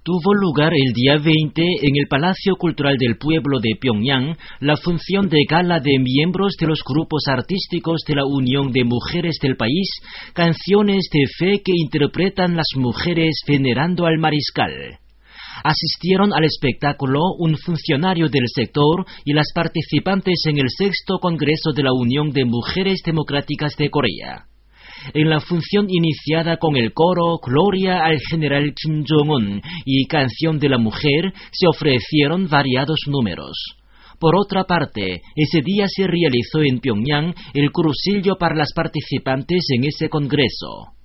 Tuvo lugar el día 20 en el Palacio Cultural del Pueblo de Pyongyang la función de gala de miembros de los grupos artísticos de la Unión de Mujeres del país, canciones de fe que interpretan las mujeres venerando al mariscal. Asistieron al espectáculo un funcionario del sector y las participantes en el 6º Congreso de la Unión de Mujeres Democráticas de Corea. En la función iniciada con el coro Gloria al General Kim Jong-un y Canción de la Mujer, se ofrecieron variados números. Por otra parte, ese día se realizó en Pyongyang el cursillo para las participantes en ese congreso.